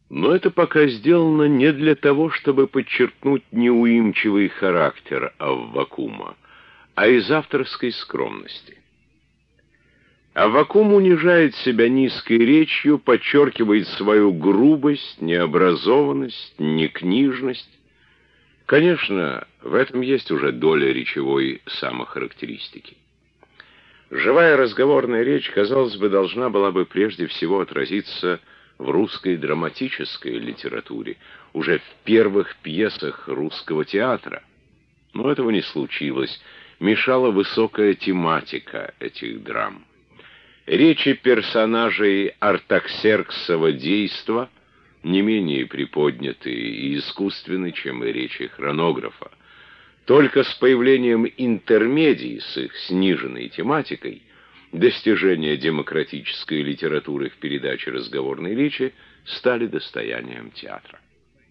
Но это пока сделано не для того, чтобы подчеркнуть неуимчивый характер Аввакума, а из авторской скромности. Аввакум унижает себя низкой речью, подчеркивает свою грубость, необразованность, некнижность. Конечно, в этом есть уже доля речевой самохарактеристики. Живая разговорная речь, казалось бы, должна была бы прежде всего отразиться в русской драматической литературе, уже в первых пьесах русского театра. Но этого не случилось, мешала высокая тематика этих драм. Речи персонажей Артаксерксова действа не менее приподняты и искусственны, чем и речи хронографа. Только с появлением интермедий с их сниженной тематикой достижения демократической литературы в передаче разговорной речи стали достоянием театра.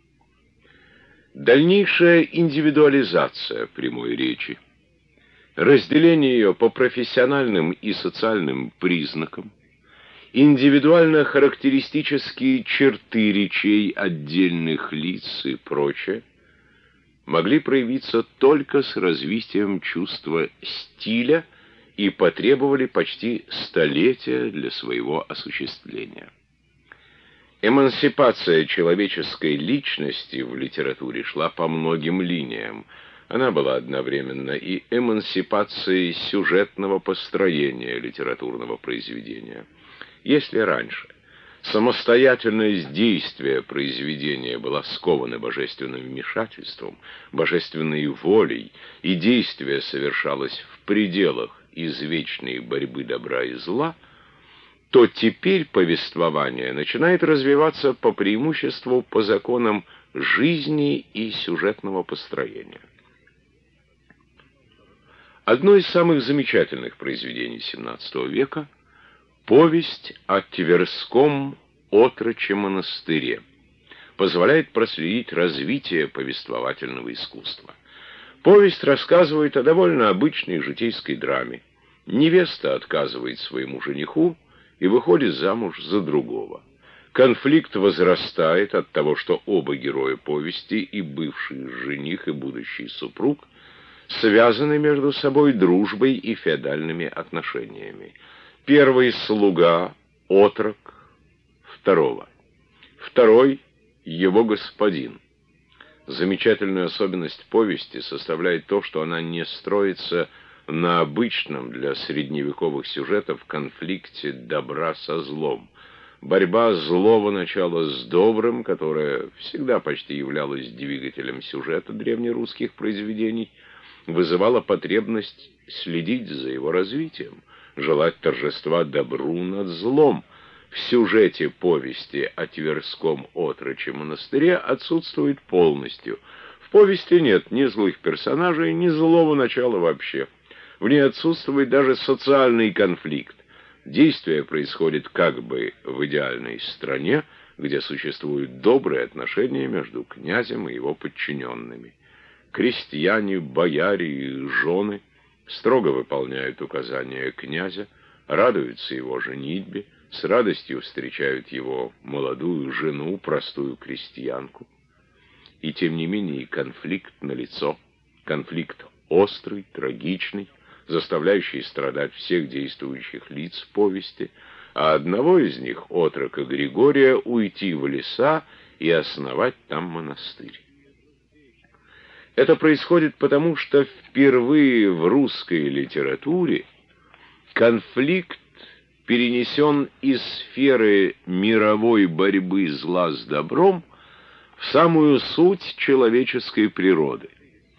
Дальнейшая индивидуализация прямой речи, разделение ее по профессиональным и социальным признакам, индивидуально-характеристические черты речей отдельных лиц и прочее, могли проявиться только с развитием чувства стиля и потребовали почти столетия для своего осуществления. Эмансипация человеческой личности в литературе шла по многим линиям. Она была одновременно и эмансипацией сюжетного построения литературного произведения. Если раньше самостоятельность действия произведения была скована божественным вмешательством, божественной волей, и действие совершалось в пределах извечной борьбы добра и зла, то теперь повествование начинает развиваться по преимуществу по законам жизни и сюжетного построения. Одно из самых замечательных произведений XVII века — повесть о Тверском отроче монастыре позволяет проследить развитие повествовательного искусства. Повесть рассказывает о довольно обычной житейской драме. Невеста отказывает своему жениху и выходит замуж за другого. Конфликт возрастает от того, что оба героя повести, и бывший жених, и будущий супруг, связаны между собой дружбой и феодальными отношениями. Первый — слуга, отрок второго. Второй — его господин. Замечательную особенность повести составляет то, что она не строится на обычном для средневековых сюжетов конфликте добра со злом. Борьба злого начала с добрым, которая всегда почти являлась двигателем сюжета древнерусских произведений, вызывала потребность следить за его развитием, желать торжества добру над злом. В сюжете повести о Тверском отроче монастыре отсутствует полностью. В повести нет ни злых персонажей, ни злого начала вообще. В ней отсутствует даже социальный конфликт. Действие происходит как бы в идеальной стране, где существуют добрые отношения между князем и его подчиненными. Крестьяне, бояре и жены строго выполняют указания князя, радуются его женитьбе, с радостью встречают его молодую жену, простую крестьянку. И тем не менее конфликт налицо. Конфликт острый, трагичный, заставляющий страдать всех действующих лиц повести, а одного из них, отрока Григория, уйти в леса и основать там монастырь. Это происходит потому, что впервые в русской литературе конфликт перенесен из сферы мировой борьбы зла с добром в самую суть человеческой природы.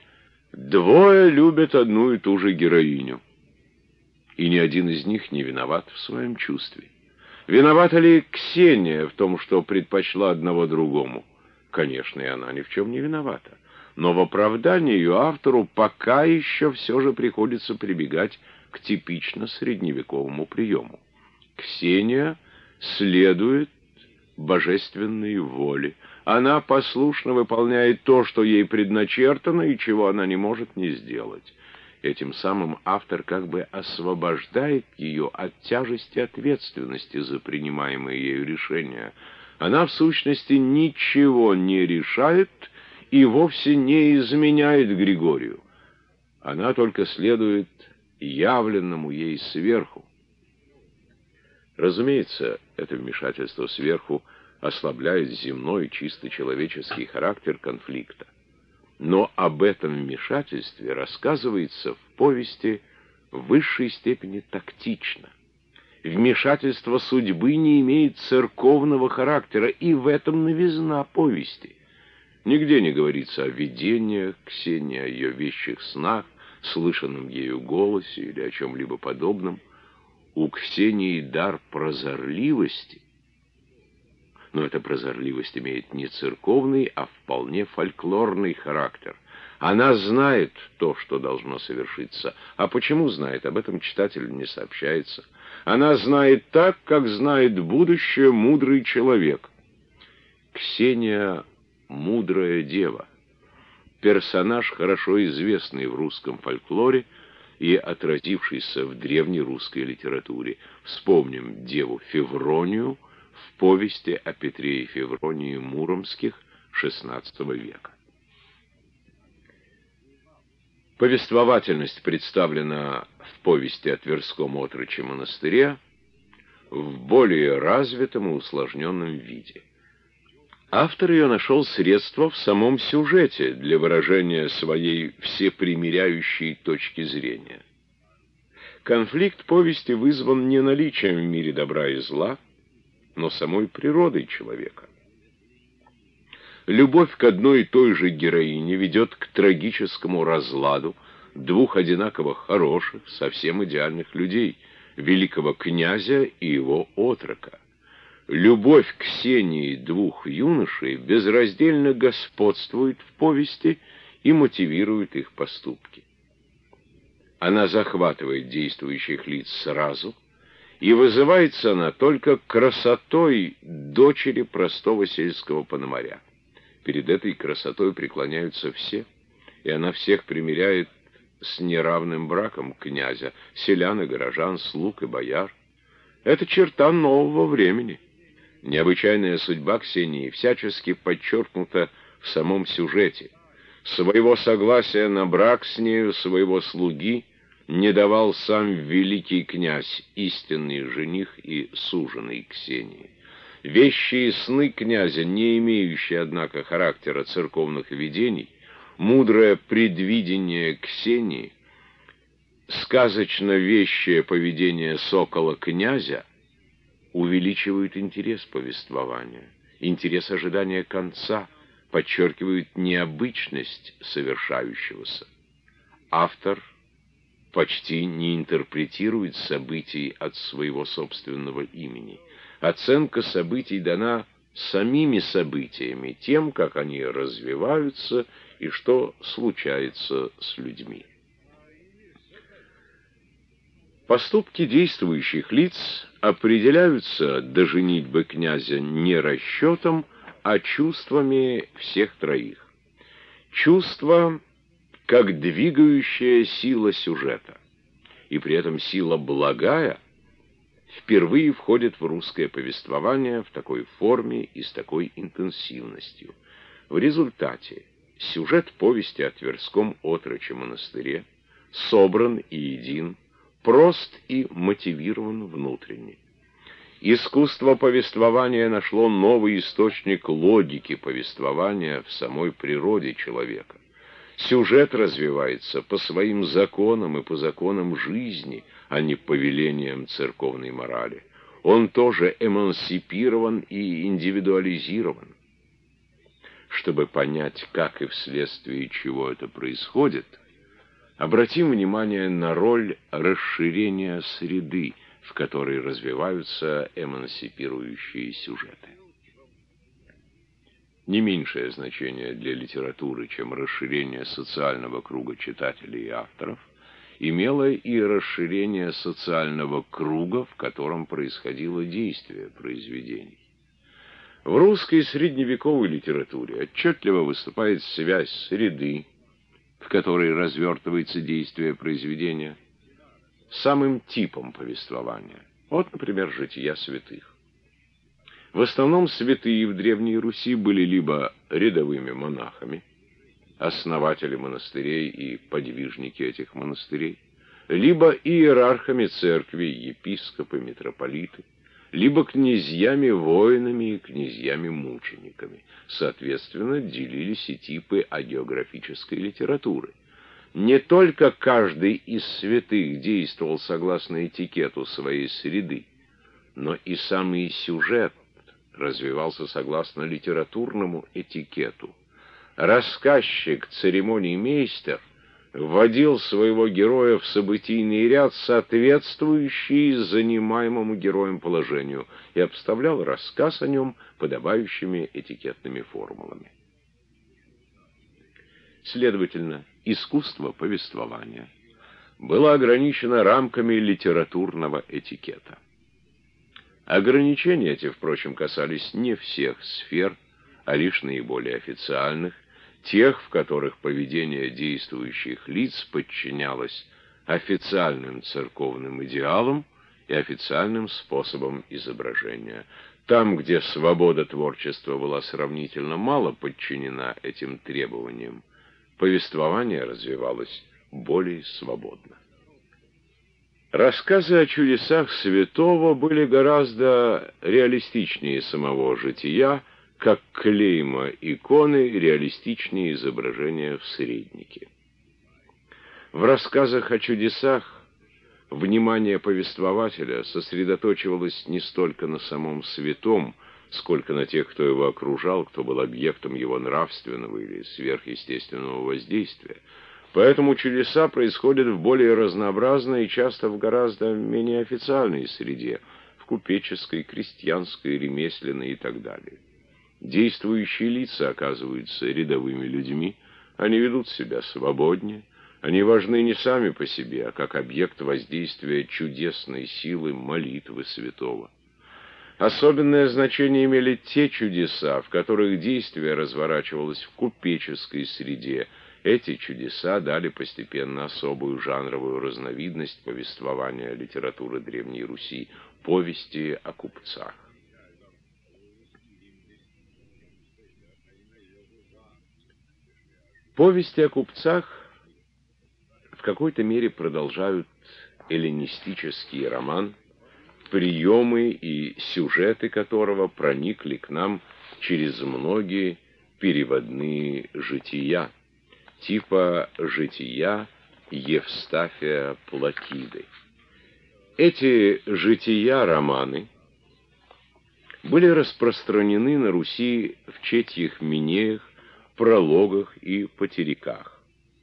Двое любят одну и ту же героиню, и ни один из них не виноват в своем чувстве. Виновата ли Ксения в том, что предпочла одного другому? Конечно, и она ни в чем не виновата. Но в оправдании ее автору пока еще все же приходится прибегать к типично средневековому приему. Ксения следует божественной воле. Она послушно выполняет то, что ей предначертано, и чего она не может не сделать. Этим самым автор как бы освобождает ее от тяжести ответственности за принимаемые ею решения, Она, в сущности, ничего не решает и вовсе не изменяет Григорию. Она только следует явленному ей сверху. Разумеется, это вмешательство сверху ослабляет земной, чисто человеческий характер конфликта. Но об этом вмешательстве рассказывается в повести в высшей степени тактично. Вмешательство судьбы не имеет церковного характера, и в этом новизна повести. Нигде не говорится о видениях Ксении, о ее вещих снах, слышанном ею голосе или о чем-либо подобном. У Ксении дар прозорливости, но эта прозорливость имеет не церковный, а вполне фольклорный характер. Она знает то, что должно совершиться. А почему знает, об этом читателю не сообщается. Она знает так, как знает будущее мудрый человек. Ксения — мудрая дева. Персонаж, хорошо известный в русском фольклоре и отразившийся в древней русской литературе. Вспомним деву Февронию в повести о Петре и Февронии Муромских XVI века. Повествовательность представлена в повести о Тверском отроче монастыре в более развитом и усложненном виде. Автор ее нашел средства в самом сюжете для выражения своей всепримиряющей точки зрения. Конфликт повести вызван не наличием в мире добра и зла, но самой природой человека. Любовь к одной и той же героине ведет к трагическому разладу двух одинаково хороших, совсем идеальных людей, великого князя и его отрока. Любовь к Ксении двух юношей безраздельно господствует в повести и мотивирует их поступки. Она захватывает действующих лиц сразу, и вызывается она только красотой дочери простого сельского пономаря. Перед этой красотой преклоняются все, и она всех примиряет с неравным браком князя, селян и горожан, слуг и бояр. Это черта нового времени. Необычайная судьба Ксении всячески подчеркнута в самом сюжете. Своего согласия на брак с нею, своего слуги, не давал сам великий князь, истинный жених и суженый Ксении. Вещи и сны князя, не имеющие, однако, характера церковных видений, мудрое предвидение Ксении, сказочно вещее поведение сокола князя увеличивают интерес повествования, интерес ожидания конца, подчеркивают необычность совершающегося. Автор почти не интерпретирует событий от своего собственного имени. Оценка событий дана самими событиями, тем, как они развиваются и что случается с людьми. Поступки действующих лиц определяются до женитьбы князя не расчетом, а чувствами всех троих. Чувство как двигающая сила сюжета, и при этом сила благая, впервые входит в русское повествование в такой форме и с такой интенсивностью. В результате сюжет повести о Тверском отроче монастыре собран и един, прост и мотивирован внутренне. Искусство повествования нашло новый источник логики повествования в самой природе человека. Сюжет развивается по своим законам и по законам жизни, а не по велениям церковной морали. Он тоже эмансипирован и индивидуализирован. Чтобы понять, как и вследствие чего это происходит, обратим внимание на роль расширения среды, в которой развиваются эмансипирующие сюжеты. Не меньшее значение для литературы, чем расширение социального круга читателей и авторов, имело и расширение социального круга, в котором происходило действие произведений. В русской средневековой литературе отчетливо выступает связь среды, в которой развертывается действие произведения, с самым типом повествования. Вот, например, «Жития святых». В основном святые в Древней Руси были либо рядовыми монахами, основатели монастырей и подвижники этих монастырей, либо иерархами церкви, епископы, митрополиты, либо князьями-воинами и князьями-мучениками. Соответственно, делились и типы агеографической литературы. Не только каждый из святых действовал согласно этикету своей среды, но и самый сюжет развивался согласно литературному этикету. Рассказчик, церемониймейстер, вводил своего героя в событийный ряд, соответствующий занимаемому героем положению, и обставлял рассказ о нем подобающими этикетными формулами. Следовательно, искусство повествования было ограничено рамками литературного этикета. Ограничения эти, впрочем, касались не всех сфер, а лишь наиболее официальных, тех, в которых поведение действующих лиц подчинялось официальным церковным идеалам и официальным способам изображения. Там, где свобода творчества была сравнительно мало подчинена этим требованиям, повествование развивалось более свободно. Рассказы о чудесах святого были гораздо реалистичнее самого жития, как клейма иконы реалистичнее изображения в среднике. В рассказах о чудесах внимание повествователя сосредоточивалось не столько на самом святом, сколько на тех, кто его окружал, кто был объектом его нравственного или сверхъестественного воздействия. Поэтому чудеса происходят в более разнообразной и часто в гораздо менее официальной среде, в купеческой, крестьянской, ремесленной и так далее. Действующие лица оказываются рядовыми людьми, они ведут себя свободнее, они важны не сами по себе, а как объект воздействия чудесной силы молитвы святого. Особенное значение имели те чудеса, в которых действие разворачивалось в купеческой среде. Эти чудеса дали постепенно особую жанровую разновидность повествования литературы Древней Руси — повести о купцах. Повести о купцах в какой-то мере продолжают эллинистический роман, приемы и сюжеты которого проникли к нам через многие переводные жития, типа жития Евстафия Платиды. Эти жития-романы были распространены на Руси в четьих минеях, прологах и потериках.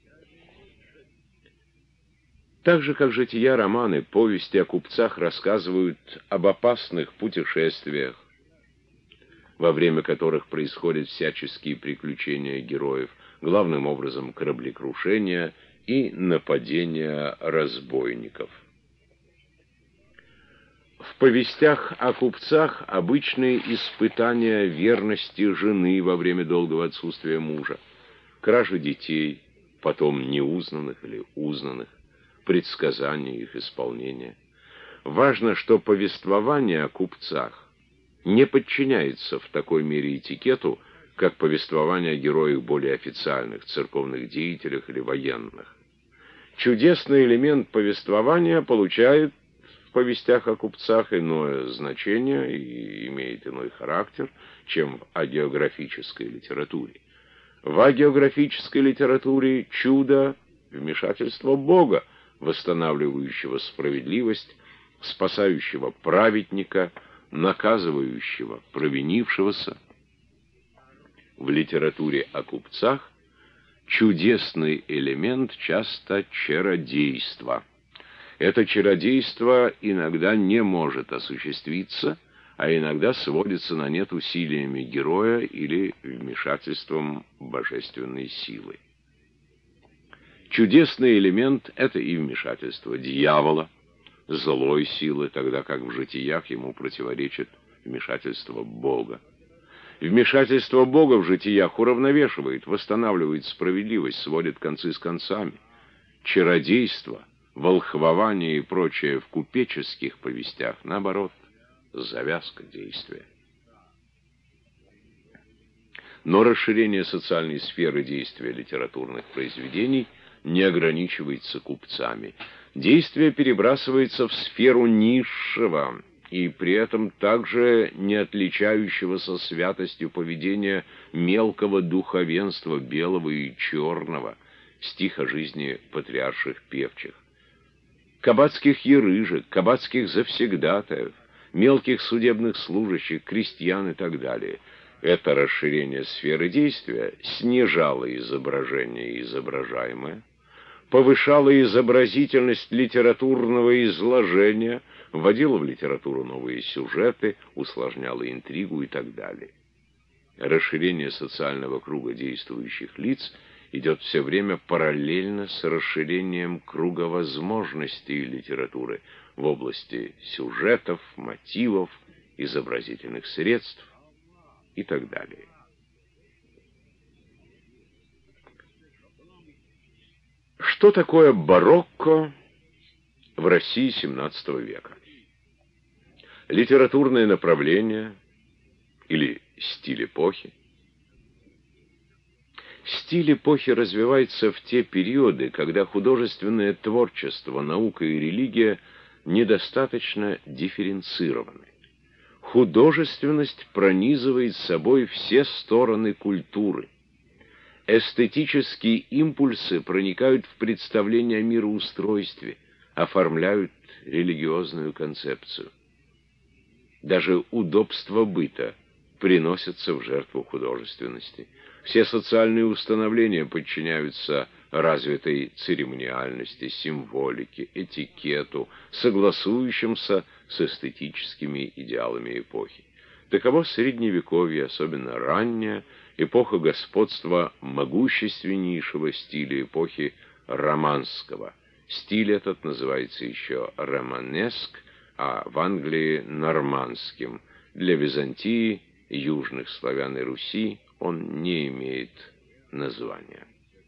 Так же, как жития-романы, повести о купцах рассказывают об опасных путешествиях, во время которых происходят всяческие приключения героев, главным образом кораблекрушения и нападения разбойников. В повестях о купцах обычные испытания верности жены во время долгого отсутствия мужа, кражи детей, потом неузнанных или узнанных, предсказания их исполнения. Важно, что повествование о купцах не подчиняется в такой мере этикету, как повествование о героях более официальных, церковных деятелях или военных. Чудесный элемент повествования получает в повестях о купцах иное значение и имеет иной характер, чем в агеографической литературе. В агеографической литературе чудо — вмешательство Бога, восстанавливающего справедливость, спасающего праведника, наказывающего провинившегося. В литературе о купцах чудесный элемент часто чародейство. Это чародейство иногда не может осуществиться, а иногда сводится на нет усилиями героя или вмешательством божественной силы. Чудесный элемент — это и вмешательство дьявола, злой силы, тогда как в житиях ему противоречит вмешательство Бога. Вмешательство Бога в житиях уравновешивает, восстанавливает справедливость, сводит концы с концами. Чародейство, волхвование и прочее в купеческих повестях, наоборот, завязка действия. Но расширение социальной сферы действия литературных произведений не ограничивается купцами. Действие перебрасывается в сферу низшего и при этом также не отличающегося святостью поведения мелкого духовенства, белого и черного, стих о жизни патриарших певчих. Кабацких ерыжек, кабацких завсегдатаев, мелких судебных служащих, крестьян и так далее. Это расширение сферы действия снижало изображение изображаемое, повышало изобразительность литературного изложения, вводило в литературу новые сюжеты, усложняло интригу и так далее. Расширение социального круга действующих лиц идет все время параллельно с расширением круга возможностей литературы в области сюжетов, мотивов, изобразительных средств и так далее. Что такое барокко в России XVII века? Литературное направление или стиль эпохи? Стиль эпохи развивается в те периоды, когда художественное творчество, наука и религия недостаточно дифференцированы. Художественность пронизывает собой все стороны культуры. Эстетические импульсы проникают в представление о мироустройстве, оформляют религиозную концепцию. Даже удобства быта приносятся в жертву художественности. Все социальные установления подчиняются развитой церемониальности, символике, этикету, согласующимся с эстетическими идеалами эпохи. Таково Средневековье, особенно ранняя, эпоха господства могущественнейшего стиля эпохи романского. Стиль этот называется еще романеск, а в Англии нормандским. Для Византии, южных славян и Руси он не имеет названия.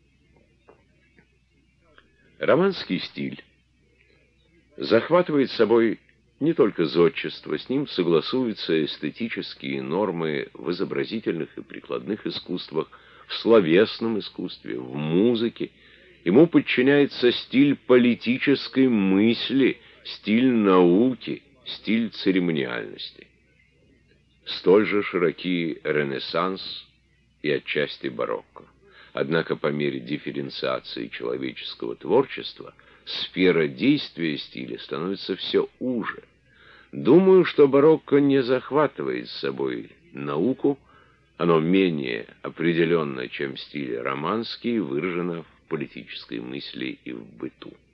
Романский стиль захватывает собой не только зодчество, с ним согласуются эстетические нормы в изобразительных и прикладных искусствах, в словесном искусстве, в музыке. Ему подчиняется стиль политической мысли, стиль науки, стиль церемониальности. Столь же широки Ренессанс и отчасти барокко. Однако по мере дифференциации человеческого творчества сфера действия стиля становится все уже. Думаю, что барокко не захватывает с собой науку, оно менее определенно, чем стиль романский, выражено в политической мысли и в быту.